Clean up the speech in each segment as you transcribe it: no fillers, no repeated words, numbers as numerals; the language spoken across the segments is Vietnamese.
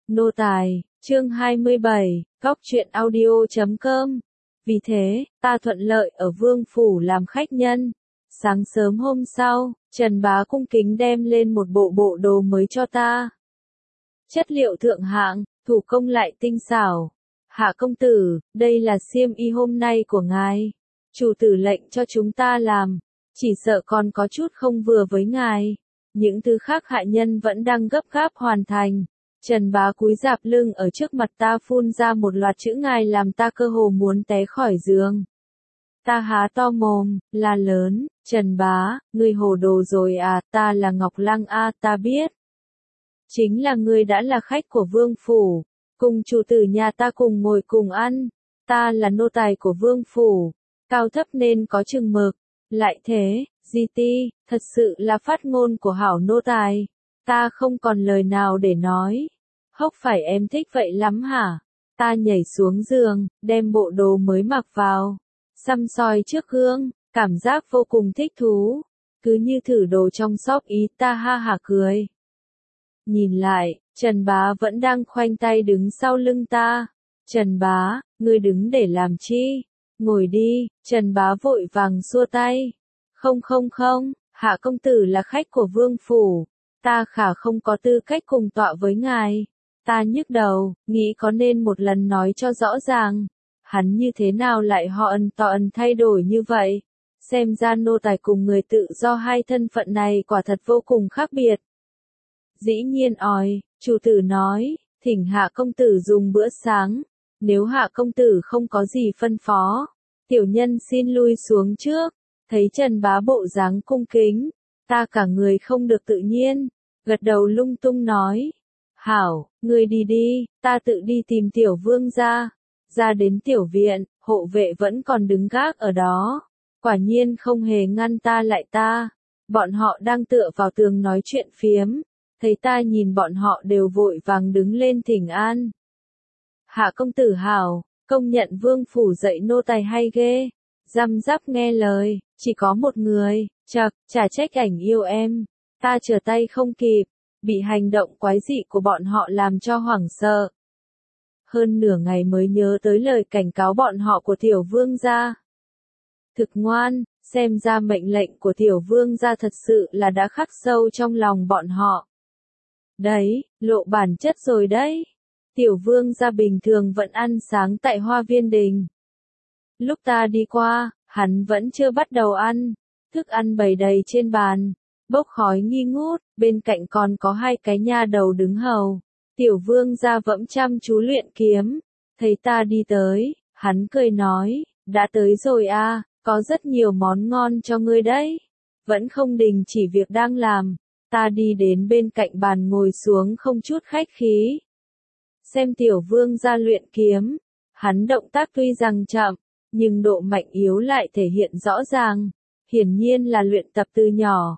Nô tài, chương 27, Góc truyện audio.com. Vì thế, ta thuận lợi ở Vương Phủ làm khách nhân. Sáng sớm hôm sau, Trần Bá cung kính đem lên một bộ đồ mới cho ta. Chất liệu thượng hạng, thủ công lại tinh xảo. Hạ công tử, đây là xiêm y hôm nay của ngài. Chủ tử lệnh cho chúng ta làm, chỉ sợ còn có chút không vừa với ngài. Những thứ khác hạ nhân vẫn đang gấp gáp hoàn thành. Trần Bá cúi rạp lưng ở trước mặt ta phun ra một loạt chữ ngài làm ta cơ hồ muốn té khỏi giường. Ta há to mồm, la lớn, Trần Bá, ngươi hồ đồ rồi à, ta là Ngọc Lăng a, ta biết. Chính là ngươi đã là khách của Vương Phủ, cùng chủ tử nhà ta cùng ngồi cùng ăn, ta là nô tài của Vương Phủ, cao thấp nên có chừng mực, lại thế, di ti, thật sự là phát ngôn của hảo nô tài. Ta không còn lời nào để nói. Hốc phải em thích vậy lắm hả? Ta nhảy xuống giường, đem bộ đồ mới mặc vào. Xăm soi trước gương, cảm giác vô cùng thích thú. Cứ như thử đồ trong shop ý, ta ha hả cười. Nhìn lại, Trần Bá vẫn đang khoanh tay đứng sau lưng ta. Trần Bá, ngươi đứng để làm chi? Ngồi đi, Trần Bá vội vàng xua tay. Không, hạ công tử là khách của Vương Phủ. Ta khả không có tư cách cùng tọa với ngài. Ta nhức đầu, nghĩ có nên một lần nói cho rõ ràng. Hắn như thế nào lại họ thay đổi như vậy? Xem ra nô tài cùng người tự do hai thân phận này quả thật vô cùng khác biệt. Dĩ nhiên chủ tử nói, thỉnh hạ công tử dùng bữa sáng. Nếu hạ công tử không có gì phân phó, tiểu nhân xin lui xuống trước. Thấy Trần Bá bộ dáng cung kính, ta cả người không được tự nhiên, gật đầu lung tung nói. Hảo, ngươi đi đi, ta tự đi tìm tiểu vương ra. Ra đến tiểu viện, hộ vệ vẫn còn đứng gác ở đó. Quả nhiên không hề ngăn ta lại ta. Bọn họ đang tựa vào tường nói chuyện phiếm. Thấy ta nhìn bọn họ đều vội vàng đứng lên thỉnh an. Hạ công tử hảo, công nhận Vương Phủ dạy nô tài hay ghê. Răm rắp nghe lời, chỉ có một người, chả trách ảnh yêu em. Ta trở tay không kịp, bị hành động quái dị của bọn họ làm cho hoảng sợ. Hơn nửa ngày mới nhớ tới lời cảnh cáo bọn họ của tiểu vương gia. Thực ngoan, xem ra mệnh lệnh của tiểu vương gia thật sự là đã khắc sâu trong lòng bọn họ. Đấy, lộ bản chất rồi đấy. Tiểu vương gia bình thường vẫn ăn sáng tại Hoa Viên Đình. Lúc ta đi qua, hắn vẫn chưa bắt đầu ăn. Thức ăn bày đầy trên bàn, bốc khói nghi ngút, bên cạnh còn có hai cái nha đầu đứng hầu. Tiểu vương gia vẫn chăm chú luyện kiếm. Thấy ta đi tới, hắn cười nói, đã tới rồi à, có rất nhiều món ngon cho ngươi đấy. Vẫn không đình chỉ việc đang làm. Ta đi đến bên cạnh bàn ngồi xuống không chút khách khí. Xem tiểu vương gia luyện kiếm. Hắn động tác tuy rằng chậm, nhưng độ mạnh yếu lại thể hiện rõ ràng. Hiển nhiên là luyện tập từ nhỏ.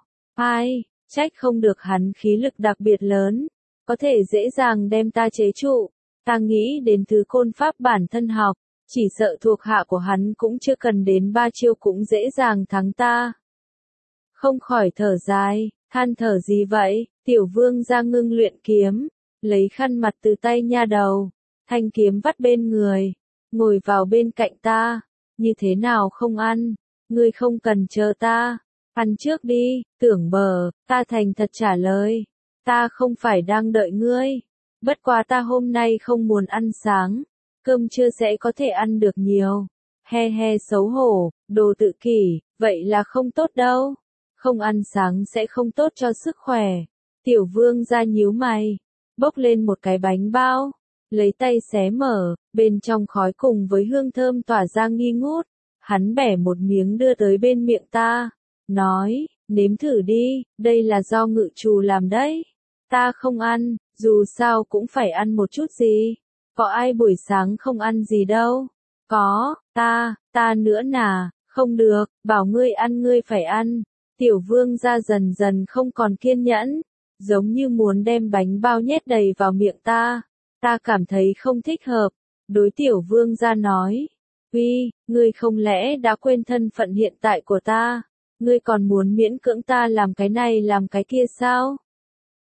Trách không được hắn khí lực đặc biệt lớn. Có thể dễ dàng đem ta chế trụ. Ta nghĩ đến thứ côn pháp bản thân học. Chỉ sợ thuộc hạ của hắn cũng chưa cần đến 3 chiêu cũng dễ dàng thắng ta. Không khỏi thở dài, than thở gì vậy? Tiểu vương ra ngưng luyện kiếm. Lấy khăn mặt từ tay nha đầu. Thanh kiếm vắt bên người. Ngồi vào bên cạnh ta. Như thế nào không ăn? Ngươi không cần chờ ta. Ăn trước đi, tưởng bờ, ta thành thật trả lời. Ta không phải đang đợi ngươi. Bất quá ta hôm nay không muốn ăn sáng. Cơm trưa sẽ có thể ăn được nhiều. He xấu hổ, đồ tự kỷ, vậy là không tốt đâu. Không ăn sáng sẽ không tốt cho sức khỏe. Tiểu vương ra nhíu mày. Bốc lên một cái bánh bao. Lấy tay xé mở, bên trong khói cùng với hương thơm tỏa ra nghi ngút. Hắn bẻ một miếng đưa tới bên miệng ta. Nói, nếm thử đi, đây là do ngự trù làm đấy. Ta không ăn, dù sao cũng phải ăn một chút gì. Có ai buổi sáng không ăn gì đâu. Có, ta nữa nà, không được, bảo ngươi ăn ngươi phải ăn. Tiểu vương ra dần dần không còn kiên nhẫn. Giống như muốn đem bánh bao nhét đầy vào miệng ta. Ta cảm thấy không thích hợp. Đối tiểu vương ra nói. Uy, ngươi không lẽ đã quên thân phận hiện tại của ta? Ngươi còn muốn miễn cưỡng ta làm cái này làm cái kia sao?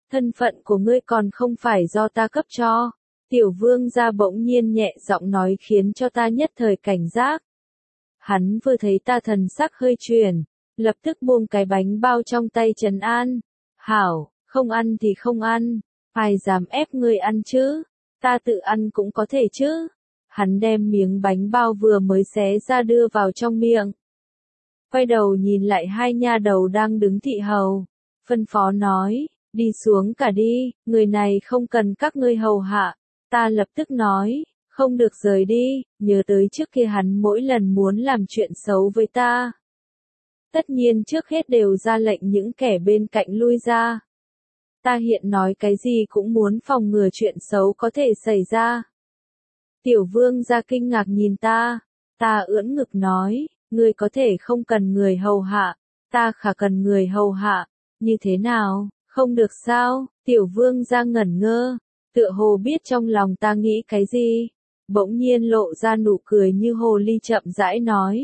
thân phận của ngươi còn không phải do ta cấp cho. Tiểu vương gia bỗng nhiên nhẹ giọng nói khiến cho ta nhất thời cảnh giác. Hắn vừa thấy ta thần sắc hơi chuyển, lập tức buông cái bánh bao trong tay trấn an. Hảo, không ăn thì không ăn, ai dám ép ngươi ăn chứ, ta tự ăn cũng có thể chứ. Hắn đem miếng bánh bao vừa mới xé ra đưa vào trong miệng. Quay đầu nhìn lại hai nha đầu đang đứng thị hầu, phân phó nói, đi xuống cả đi, người này không cần các ngươi hầu hạ. Ta lập tức nói, không được rời đi, nhớ tới trước kia hắn mỗi lần muốn làm chuyện xấu với ta. Tất nhiên trước hết đều ra lệnh những kẻ bên cạnh lui ra. Ta hiện nói cái gì cũng muốn phòng ngừa chuyện xấu có thể xảy ra. Tiểu vương gia kinh ngạc nhìn ta ưỡn ngực nói, ngươi có thể không cần người hầu hạ, ta khả cần người hầu hạ, như thế nào, không được sao, tiểu vương gia ngẩn ngơ, tựa hồ biết trong lòng ta nghĩ cái gì, bỗng nhiên lộ ra nụ cười như hồ ly chậm rãi nói.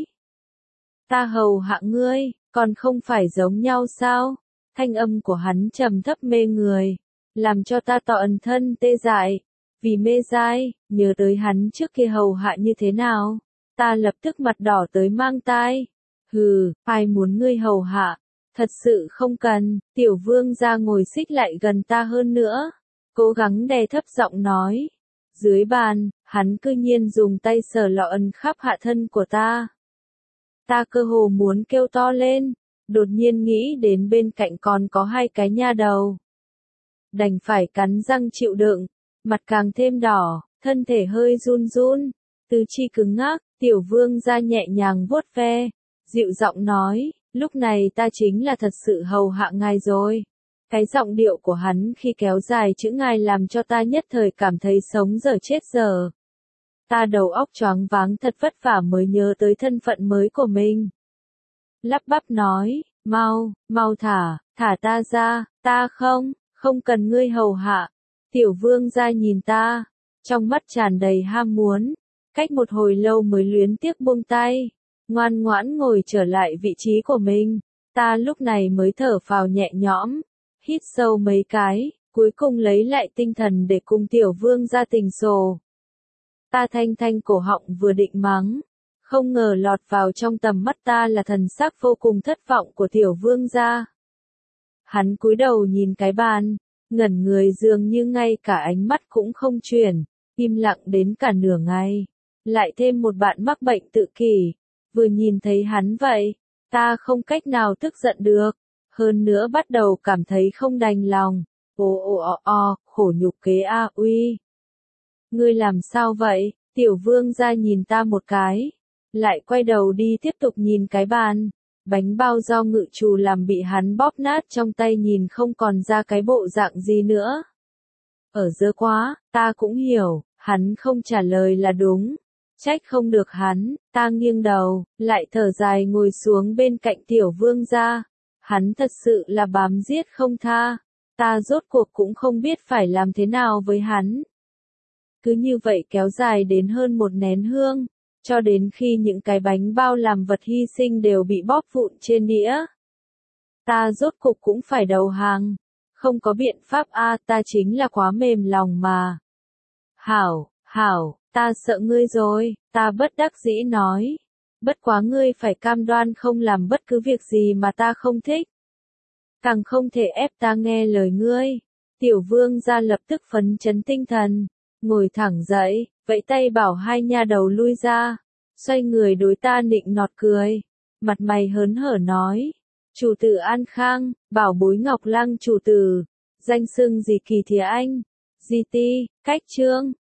Ta hầu hạ ngươi, còn không phải giống nhau sao? Thanh âm của hắn trầm thấp mê người, làm cho ta toàn thân tê dại, vì mê dai, nhớ tới hắn trước kia hầu hạ như thế nào, ta lập tức mặt đỏ tới mang tai. Hừ, ai muốn ngươi hầu hạ, thật sự không cần. Tiểu vương gia ngồi xích lại gần ta hơn nữa, cố gắng đè thấp giọng nói. Dưới bàn, hắn cư nhiên dùng tay sờ lọn khắp hạ thân của ta. Ta cơ hồ muốn kêu to lên, đột nhiên nghĩ đến bên cạnh còn có hai cái nha đầu. Đành phải cắn răng chịu đựng, mặt càng thêm đỏ, thân thể hơi run run, tứ chi cứng ngắc. Tiểu vương gia nhẹ nhàng vuốt ve, dịu giọng nói, lúc này ta chính là thật sự hầu hạ ngài rồi. Cái giọng điệu của hắn khi kéo dài chữ ngài làm cho ta nhất thời cảm thấy sống dở chết dở. Ta đầu óc choáng váng thật vất vả mới nhớ tới thân phận mới của mình. Lắp bắp nói, mau thả ta ra, ta không cần ngươi hầu hạ. Tiểu vương gia nhìn ta, trong mắt tràn đầy ham muốn, cách một hồi lâu mới luyến tiếc buông tay, ngoan ngoãn ngồi trở lại vị trí của mình. Ta lúc này mới thở phào nhẹ nhõm, hít sâu mấy cái, cuối cùng lấy lại tinh thần để cùng tiểu vương gia tình sổ. Ta thanh cổ họng vừa định mắng, không ngờ lọt vào trong tầm mắt ta là thần sắc vô cùng thất vọng của tiểu vương gia. Hắn cúi đầu nhìn cái bàn, ngẩn người dường như ngay cả ánh mắt cũng không chuyển, im lặng đến cả nửa ngày. Lại thêm một bạn mắc bệnh tự kỷ, vừa nhìn thấy hắn vậy, ta không cách nào tức giận được, hơn nữa bắt đầu cảm thấy không đành lòng. Khổ nhục kế a uy. Ngươi làm sao vậy? Tiểu vương gia nhìn ta một cái, lại quay đầu đi tiếp tục nhìn cái bàn. Bánh bao do ngự trù làm bị hắn bóp nát trong tay nhìn không còn ra cái bộ dạng gì nữa. Ở dơ quá, ta cũng hiểu, hắn không trả lời là đúng. Trách không được hắn, ta nghiêng đầu, lại thở dài ngồi xuống bên cạnh tiểu vương gia. Hắn thật sự là bám giết không tha, ta rốt cuộc cũng không biết phải làm thế nào với hắn. Cứ như vậy kéo dài đến hơn một nén hương, cho đến khi những cái bánh bao làm vật hy sinh đều bị bóp vụn trên đĩa. Ta rốt cục cũng phải đầu hàng, không có biện pháp ta chính là quá mềm lòng mà. Hảo, ta sợ ngươi rồi, ta bất đắc dĩ nói. Bất quá ngươi phải cam đoan không làm bất cứ việc gì mà ta không thích. Càng không thể ép ta nghe lời ngươi. Tiểu vương gia lập tức phấn chấn tinh thần, ngồi thẳng dậy, vẫy tay bảo hai nha đầu lui ra, xoay người đối ta nịnh nọt cười, mặt mày hớn hở nói, chủ tử an khang, bảo bối ngọc lăng chủ tử, danh xưng gì kỳ thì anh, di ti, cách trương,